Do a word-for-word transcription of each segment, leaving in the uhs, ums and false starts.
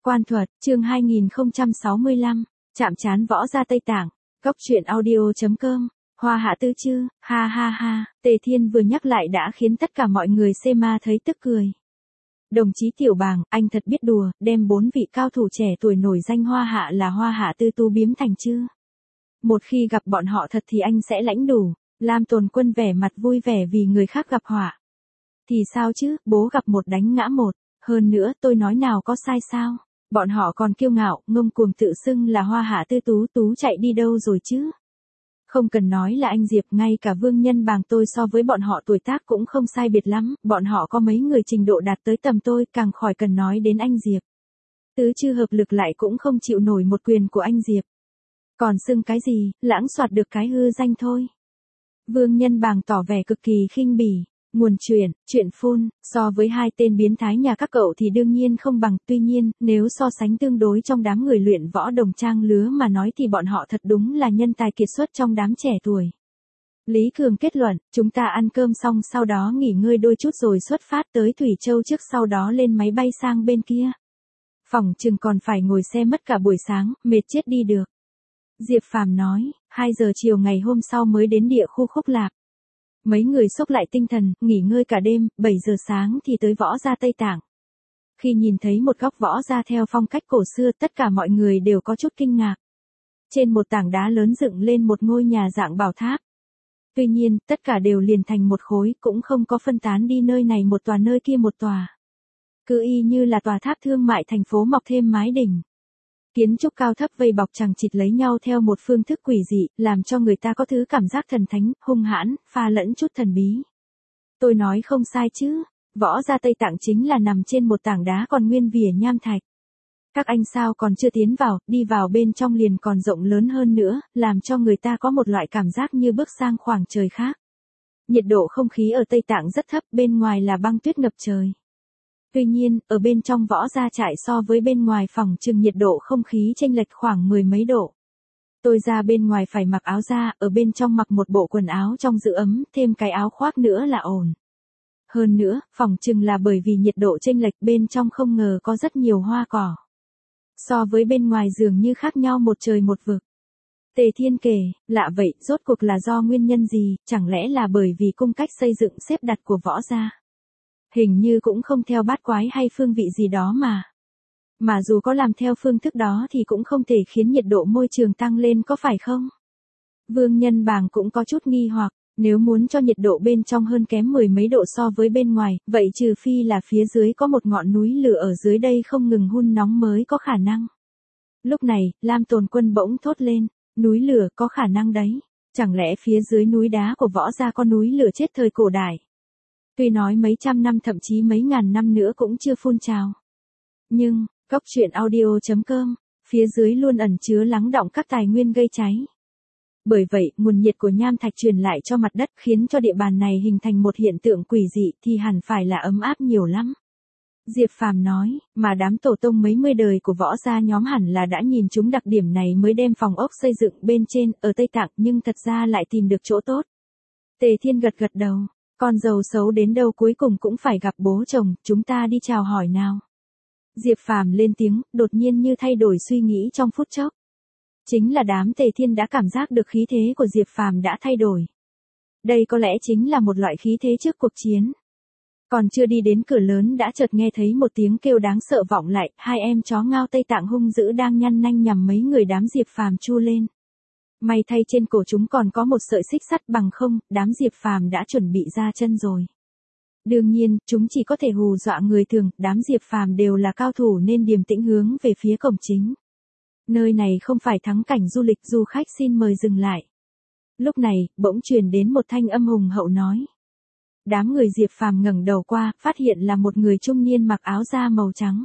Quan thuật, chương hai nghìn không trăm sáu mươi lăm, chạm trán võ gia Tây Tạng, góc truyện audio chấm com, hoa hạ tư chư, ha ha ha, Tề Thiên vừa nhắc lại đã khiến tất cả mọi người xê ma thấy tức cười. Đồng chí Tiểu Bàng, anh thật biết đùa, đem bốn vị cao thủ trẻ tuổi nổi danh hoa hạ là hoa hạ tư tú biếm thành chứ. Một khi gặp bọn họ thật thì anh sẽ lãnh đủ. Lam Tồn Quân vẻ mặt vui vẻ vì người khác gặp họa. Thì sao chứ, bố gặp một đánh ngã một. Hơn nữa tôi nói nào có sai sao. Bọn họ còn kiêu ngạo, ngông cuồng tự xưng là hoa hạ tư tú tú chạy đi đâu rồi chứ. Không cần nói là anh Diệp, ngay cả Vương Nhân Bàng tôi so với bọn họ tuổi tác cũng không sai biệt lắm. Bọn họ có mấy người trình độ đạt tới tầm tôi, càng khỏi cần nói đến anh Diệp. Tứ chư hợp lực lại cũng không chịu nổi một quyền của anh Diệp. Còn xưng cái gì, lãng soạt được cái hư danh thôi. Vương Nhân Bàng tỏ vẻ cực kỳ khinh bỉ. Nguồn chuyện, chuyện phun, so với hai tên biến thái nhà các cậu thì đương nhiên không bằng, tuy nhiên, nếu so sánh tương đối trong đám người luyện võ đồng trang lứa mà nói thì bọn họ thật đúng là nhân tài kiệt xuất trong đám trẻ tuổi. Lý Cường kết luận, chúng ta ăn cơm xong sau đó nghỉ ngơi đôi chút rồi xuất phát tới Thủy Châu trước, sau đó lên máy bay sang bên kia. Phỏng chừng còn phải ngồi xe mất cả buổi sáng, mệt chết đi được. Diệp Phàm nói, hai giờ chiều ngày hôm sau mới đến địa khu Khúc Lạp. Mấy người xốc lại tinh thần, nghỉ ngơi cả đêm, bảy giờ sáng thì tới võ gia Tây Tạng. Khi nhìn thấy một góc võ gia theo phong cách cổ xưa, tất cả mọi người đều có chút kinh ngạc. Trên một tảng đá lớn dựng lên một ngôi nhà dạng bảo tháp. Tuy nhiên, tất cả đều liền thành một khối, cũng không có phân tán đi nơi này một tòa nơi kia một tòa. Cứ y như là tòa tháp thương mại thành phố mọc thêm mái đỉnh. Kiến trúc cao thấp vây bọc chằng chịt lấy nhau theo một phương thức quỷ dị, làm cho người ta có thứ cảm giác thần thánh, hung hãn, pha lẫn chút thần bí. Tôi nói không sai chứ, võ gia Tây Tạng chính là nằm trên một tảng đá còn nguyên vỉa nham thạch. Các anh sao còn chưa tiến vào, đi vào bên trong liền còn rộng lớn hơn nữa, làm cho người ta có một loại cảm giác như bước sang khoảng trời khác. Nhiệt độ không khí ở Tây Tạng rất thấp, bên ngoài là băng tuyết ngập trời. Tuy nhiên, ở bên trong võ gia trại so với bên ngoài phòng chừng nhiệt độ không khí chênh lệch khoảng mười mấy độ. Tôi ra bên ngoài phải mặc áo da, ở bên trong mặc một bộ quần áo trong giữ ấm, thêm cái áo khoác nữa là ổn. Hơn nữa, phòng chừng là bởi vì nhiệt độ chênh lệch bên trong không ngờ có rất nhiều hoa cỏ. So với bên ngoài dường như khác nhau một trời một vực. Tề Thiên kể, lạ vậy, rốt cuộc là do nguyên nhân gì, chẳng lẽ là bởi vì cung cách xây dựng xếp đặt của võ gia? Hình như cũng không theo bát quái hay phương vị gì đó mà. Mà dù có làm theo phương thức đó thì cũng không thể khiến nhiệt độ môi trường tăng lên có phải không? Vương Nhân Bàng cũng có chút nghi hoặc, nếu muốn cho nhiệt độ bên trong hơn kém mười mấy độ so với bên ngoài, vậy trừ phi là phía dưới có một ngọn núi lửa ở dưới đây không ngừng hun nóng mới có khả năng. Lúc này, Lam Tồn Quân bỗng thốt lên, núi lửa có khả năng đấy. Chẳng lẽ phía dưới núi đá của võ gia có núi lửa chết thời cổ đại? Tuy nói mấy trăm năm thậm chí mấy ngàn năm nữa cũng chưa phun trào. Nhưng, góc truyện audio chấm com, phía dưới luôn ẩn chứa lắng đọng các tài nguyên gây cháy. Bởi vậy, nguồn nhiệt của nham thạch truyền lại cho mặt đất khiến cho địa bàn này hình thành một hiện tượng quỷ dị thì hẳn phải là ấm áp nhiều lắm. Diệp Phàm nói, mà đám tổ tông mấy mươi đời của võ gia nhóm hẳn là đã nhìn chúng đặc điểm này mới đem phòng ốc xây dựng bên trên ở Tây Tạng nhưng thật ra lại tìm được chỗ tốt. Tề Thiên gật gật đầu. Con dâu xấu đến đâu cuối cùng cũng phải gặp bố chồng, chúng ta đi chào hỏi nào. Diệp Phàm lên tiếng, đột nhiên như thay đổi suy nghĩ trong phút chốc. Chính là đám Tề Thiên đã cảm giác được khí thế của Diệp Phàm đã thay đổi. Đây có lẽ chính là một loại khí thế trước cuộc chiến. Còn chưa đi đến cửa lớn đã chợt nghe thấy một tiếng kêu đáng sợ vọng lại, hai em chó ngao Tây Tạng hung dữ đang nhăn nanh nhằm mấy người đám Diệp Phàm chu lên. May thay trên cổ chúng còn có một sợi xích sắt, bằng không, đám Diệp Phàm đã chuẩn bị ra chân rồi. Đương nhiên, chúng chỉ có thể hù dọa người thường, đám Diệp Phàm đều là cao thủ nên điềm tĩnh hướng về phía cổng chính. Nơi này không phải thắng cảnh du lịch, du khách xin mời dừng lại. Lúc này, bỗng truyền đến một thanh âm hùng hậu nói. Đám người Diệp Phàm ngẩng đầu qua, phát hiện là một người trung niên mặc áo da màu trắng.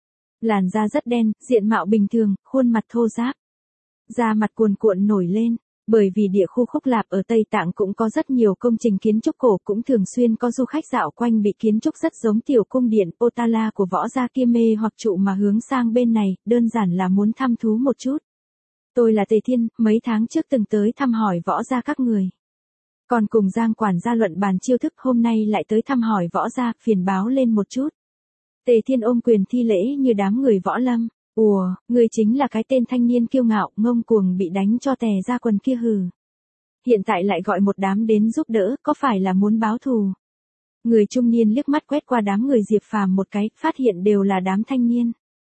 Làn da rất đen, diện mạo bình thường, khuôn mặt thô ráp. Da mặt cuồn cuộn nổi lên, bởi vì địa khu Khúc Lạp ở Tây Tạng cũng có rất nhiều công trình kiến trúc cổ, cũng thường xuyên có du khách dạo quanh bị kiến trúc rất giống tiểu cung điện Potala của võ gia kia mê hoặc trụ mà hướng sang bên này, đơn giản là muốn thăm thú một chút. Tôi là Tề Thiên, mấy tháng trước từng tới thăm hỏi võ gia các người. Còn cùng Giang quản gia luận bàn chiêu thức, hôm nay lại tới thăm hỏi võ gia, phiền báo lên một chút. Tề Thiên ôm quyền thi lễ như đám người võ lâm. Ùa, ngươi chính là cái tên thanh niên kiêu ngạo, ngông cuồng bị đánh cho tè ra quần kia hừ. Hiện tại lại gọi một đám đến giúp đỡ, có phải là muốn báo thù? Người trung niên liếc mắt quét qua đám người Diệp Phàm một cái, phát hiện đều là đám thanh niên.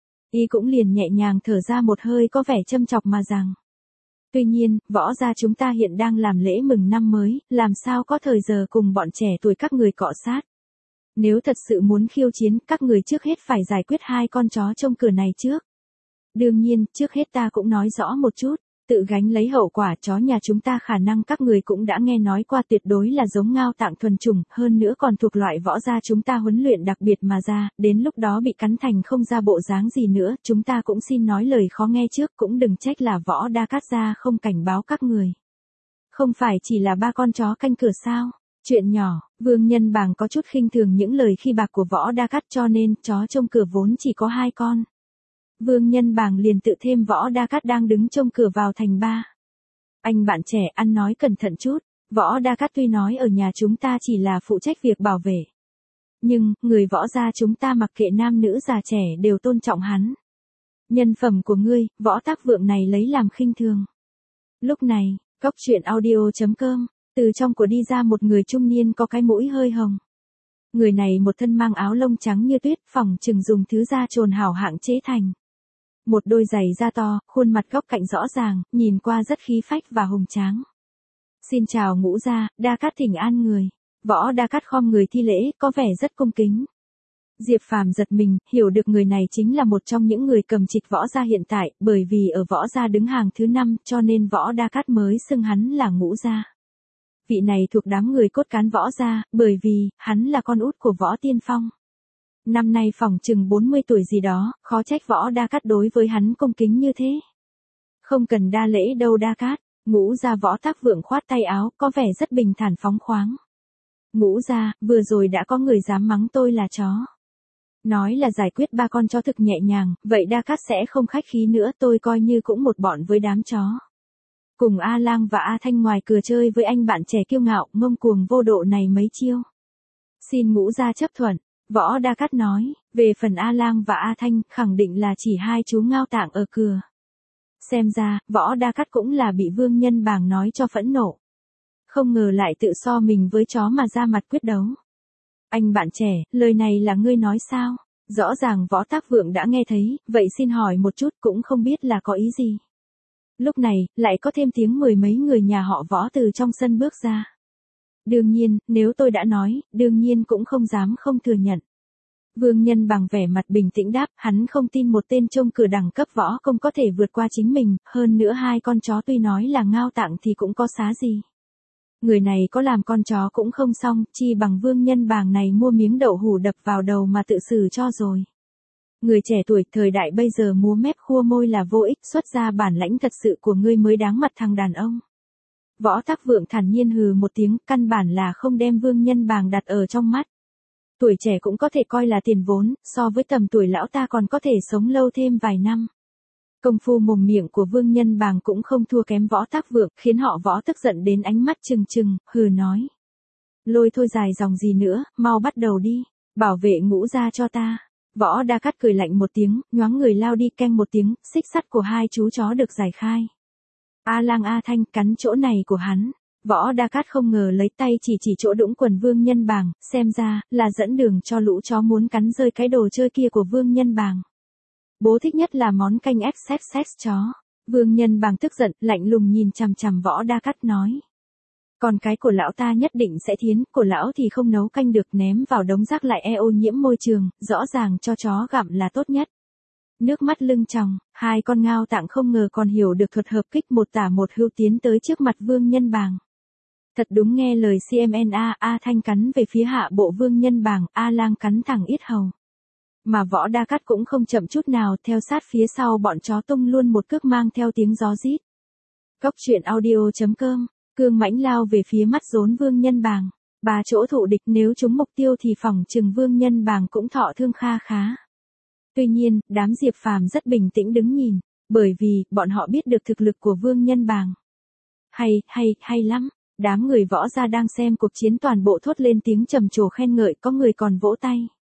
Y cũng liền nhẹ nhàng thở ra một hơi có vẻ châm chọc mà rằng. Tuy nhiên, võ gia chúng ta hiện đang làm lễ mừng năm mới, làm sao có thời giờ cùng bọn trẻ tuổi các người cọ sát. Nếu thật sự muốn khiêu chiến, các người trước hết phải giải quyết hai con chó trông cửa này trước. Đương nhiên, trước hết ta cũng nói rõ một chút, tự gánh lấy hậu quả. Chó nhà chúng ta khả năng các người cũng đã nghe nói qua, tuyệt đối là giống Ngao Tạng thuần chủng, hơn nữa còn thuộc loại võ gia chúng ta huấn luyện đặc biệt mà ra, đến lúc đó bị cắn thành không ra bộ dáng gì nữa, chúng ta cũng xin nói lời khó nghe trước, cũng đừng trách là Võ Đa Cát gia không cảnh báo các người. Không phải chỉ là ba con chó canh cửa sao? Chuyện nhỏ, Vương Nhân Bàng có chút khinh thường những lời khi bạc của Võ Đa Cát, cho nên chó trông cửa vốn chỉ có hai con. Vương Nhân Bàng liền tự thêm Võ Đa Cát đang đứng trông cửa vào thành ba. Anh bạn trẻ, ăn nói cẩn thận chút, Võ Đa Cát tuy nói ở nhà chúng ta chỉ là phụ trách việc bảo vệ. Nhưng, người võ gia chúng ta mặc kệ nam nữ già trẻ đều tôn trọng hắn. Nhân phẩm của ngươi, Võ Tác Vượng này lấy làm khinh thường. Lúc này, Cốc Truyện Audio chấm com, từ trong của đi ra một người trung niên có cái mũi hơi hồng. Người này một thân mang áo lông trắng như tuyết, phỏng chừng dùng thứ da trồn hảo hạng chế thành. Một đôi giày da to, khuôn mặt góc cạnh rõ ràng, nhìn qua rất khí phách và hùng tráng. Xin chào Ngũ gia, Đa Cát thỉnh an người. Võ Đa Cát khom người thi lễ, có vẻ rất cung kính. Diệp Phàm giật mình, hiểu được người này chính là một trong những người cầm trịch võ gia hiện tại, bởi vì ở võ gia đứng hàng thứ năm, cho nên Võ Đa Cát mới xưng hắn là Ngũ gia. Vị này thuộc đám người cốt cán võ gia, bởi vì, hắn là con út của Võ Tiên Phong. Năm nay phỏng chừng bốn mươi tuổi gì đó, khó trách Võ Đa Cát đối với hắn cung kính như thế. Không cần đa lễ đâu Đa Cát, Ngũ gia Võ Tác Vượng khoát tay áo, có vẻ rất bình thản phóng khoáng. Ngũ gia, vừa rồi đã có người dám mắng tôi là chó. Nói là giải quyết ba con chó thực nhẹ nhàng, vậy Đa Cát sẽ không khách khí nữa, tôi coi như cũng một bọn với đám chó. Cùng A Lang và A Thanh ngoài cửa chơi với anh bạn trẻ kiêu ngạo, ngông cuồng vô độ này mấy chiêu. Xin Ngũ gia chấp thuận. Võ Đa Cát nói, về phần A Lang và A Thanh, khẳng định là chỉ hai chú Ngao Tạng ở cửa. Xem ra, Võ Đa Cát cũng là bị Vương Nhân Bàng nói cho phẫn nộ. Không ngờ lại tự so mình với chó mà ra mặt quyết đấu. Anh bạn trẻ, lời này là ngươi nói sao? Rõ ràng Võ Tác Vượng đã nghe thấy, vậy xin hỏi một chút cũng không biết là có ý gì. Lúc này, lại có thêm tiếng mười mấy người nhà họ Võ từ trong sân bước ra. Đương nhiên, nếu tôi đã nói, đương nhiên cũng không dám không thừa nhận. Vương Nhân bằng vẻ mặt bình tĩnh đáp, hắn không tin một tên trông cửa đẳng cấp võ công có thể vượt qua chính mình, hơn nữa hai con chó tuy nói là Ngao Tạng thì cũng có xá gì. Người này có làm con chó cũng không xong, chi bằng Vương Nhân bàng này mua miếng đậu hủ đập vào đầu mà tự xử cho rồi. Người trẻ tuổi thời đại bây giờ múa mép khua môi là vô ích, xuất ra bản lãnh thật sự của ngươi mới đáng mặt thằng đàn ông. Võ Tác Vượng thản nhiên hừ một tiếng, căn bản là không đem Vương Nhân bàng đặt ở trong mắt. Tuổi trẻ cũng có thể coi là tiền vốn, so với tầm tuổi lão ta còn có thể sống lâu thêm vài năm. Công phu mồm miệng của Vương Nhân bàng cũng không thua kém Võ Tác Vượng, khiến họ Võ tức giận đến ánh mắt trừng trừng, hừ nói. Lôi thôi dài dòng gì nữa, mau bắt đầu đi, bảo vệ Ngũ gia cho ta. Võ Đa Cát cười lạnh một tiếng, nhoáng người lao đi, keng một tiếng, xích sắt của hai chú chó được giải khai. A Lang A Thanh cắn chỗ này của hắn. Võ Đa Cát không ngờ lấy tay chỉ chỉ chỗ đũng quần Vương Nhân bàng, xem ra, là dẫn đường cho lũ chó muốn cắn rơi cái đồ chơi kia của Vương Nhân bàng. Bố thích nhất là món canh ép xếp xếp chó. Vương Nhân bàng tức giận, lạnh lùng nhìn chằm chằm Võ Đa Cát nói. Còn cái của lão ta nhất định sẽ thiến, của lão thì không nấu canh được, ném vào đống rác lại e ô nhiễm môi trường, rõ ràng cho chó gặm là tốt nhất. Nước mắt lưng tròng, hai con Ngao Tạng không ngờ còn hiểu được thuật hợp kích, một tả một hưu tiến tới trước mặt Vương Nhân bàng. Thật đúng nghe lời xê em en a, A Thanh cắn về phía hạ bộ Vương Nhân bàng, A Lang cắn thẳng yết hầu. Mà Võ Đa Cát cũng không chậm chút nào, theo sát phía sau bọn chó tung luôn một cước mang theo tiếng gió rít. Cốc Truyện Audio chấm com, cương mãnh lao về phía mắt rốn Vương Nhân bàng. Ba chỗ thụ địch, nếu trúng mục tiêu thì phỏng chừng Vương Nhân bàng cũng thọ thương kha khá. Tuy nhiên, đám Diệp Phàm rất bình tĩnh đứng nhìn, bởi vì, bọn họ biết được thực lực của Vương Nhân bàng. Hay, hay, hay lắm. Đám người võ gia đang xem cuộc chiến toàn bộ thốt lên tiếng trầm trồ khen ngợi, có người còn vỗ tay.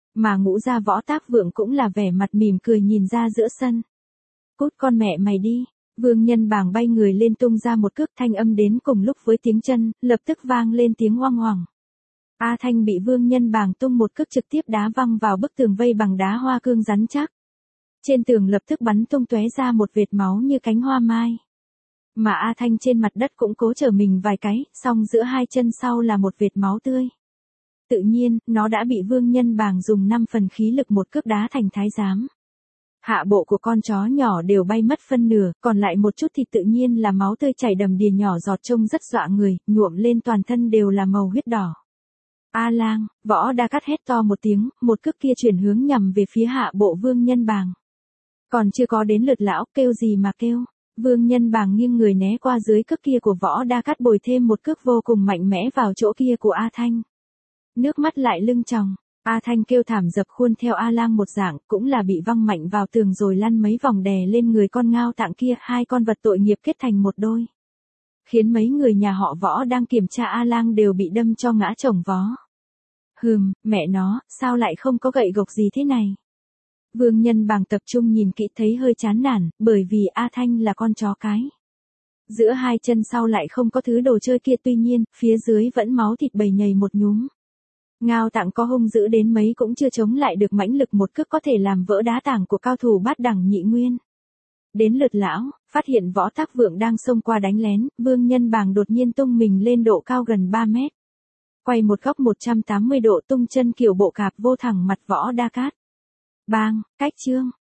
Mà Ngũ gia Võ Tác Vượng cũng là vẻ mặt mỉm cười nhìn ra giữa sân. Cút con mẹ mày đi. Vương Nhân Bàng bay người lên tung ra một cước, thanh âm đến cùng lúc với tiếng chân, lập tức vang lên tiếng oang oằng. A Thanh bị Vương Nhân Bàng tung một cước trực tiếp đá văng vào bức tường vây bằng đá hoa cương rắn chắc. Trên tường lập tức bắn tung tóe ra một vệt máu như cánh hoa mai. Mà A Thanh trên mặt đất cũng cố trở mình vài cái, song giữa hai chân sau là một vệt máu tươi. Tự nhiên, nó đã bị Vương Nhân Bàng dùng năm phần khí lực một cước đá thành thái giám. Hạ bộ của con chó nhỏ đều bay mất phân nửa, còn lại một chút thì tự nhiên là máu tươi chảy đầm đìa nhỏ giọt trông rất dọa người, nhuộm lên toàn thân đều là màu huyết đỏ. A Lang, Võ Đa Cát hét to một tiếng, một cước kia chuyển hướng nhằm về phía hạ bộ Vương Nhân Bàng. Còn chưa có đến lượt lão, kêu gì mà kêu. Vương Nhân Bàng nghiêng người né qua dưới cước kia của Võ Đa Cát, bồi thêm một cước vô cùng mạnh mẽ vào chỗ kia của A Thanh. Nước mắt lại lưng tròng, A Thanh kêu thảm dập khuôn theo A Lang một dạng, cũng là bị văng mạnh vào tường rồi lăn mấy vòng đè lên người con ngao tạng kia, hai con vật tội nghiệp kết thành một đôi. Khiến mấy người nhà họ Võ đang kiểm tra A Lang đều bị đâm cho ngã chồng vó. Hừm, mẹ nó, sao lại không có gậy gộc gì thế này? Vương Nhân Bàng tập trung nhìn kỹ thấy hơi chán nản, bởi vì A Thanh là con chó cái. Giữa hai chân sau lại không có thứ đồ chơi kia, tuy nhiên, phía dưới vẫn máu thịt bầy nhầy một nhúm. Ngao tạng có hung dữ đến mấy cũng chưa chống lại được mãnh lực một cước có thể làm vỡ đá tảng của cao thủ bát đẳng nhị nguyên. Đến lượt lão, phát hiện Võ Tác Vượng đang xông qua đánh lén, Vương Nhân Bàng đột nhiên tung mình lên độ cao gần ba mét. Quay một góc một trăm tám mươi độ tung chân kiểu bộ cạp vô thẳng mặt Võ Đa Cát. Bang, cách chương.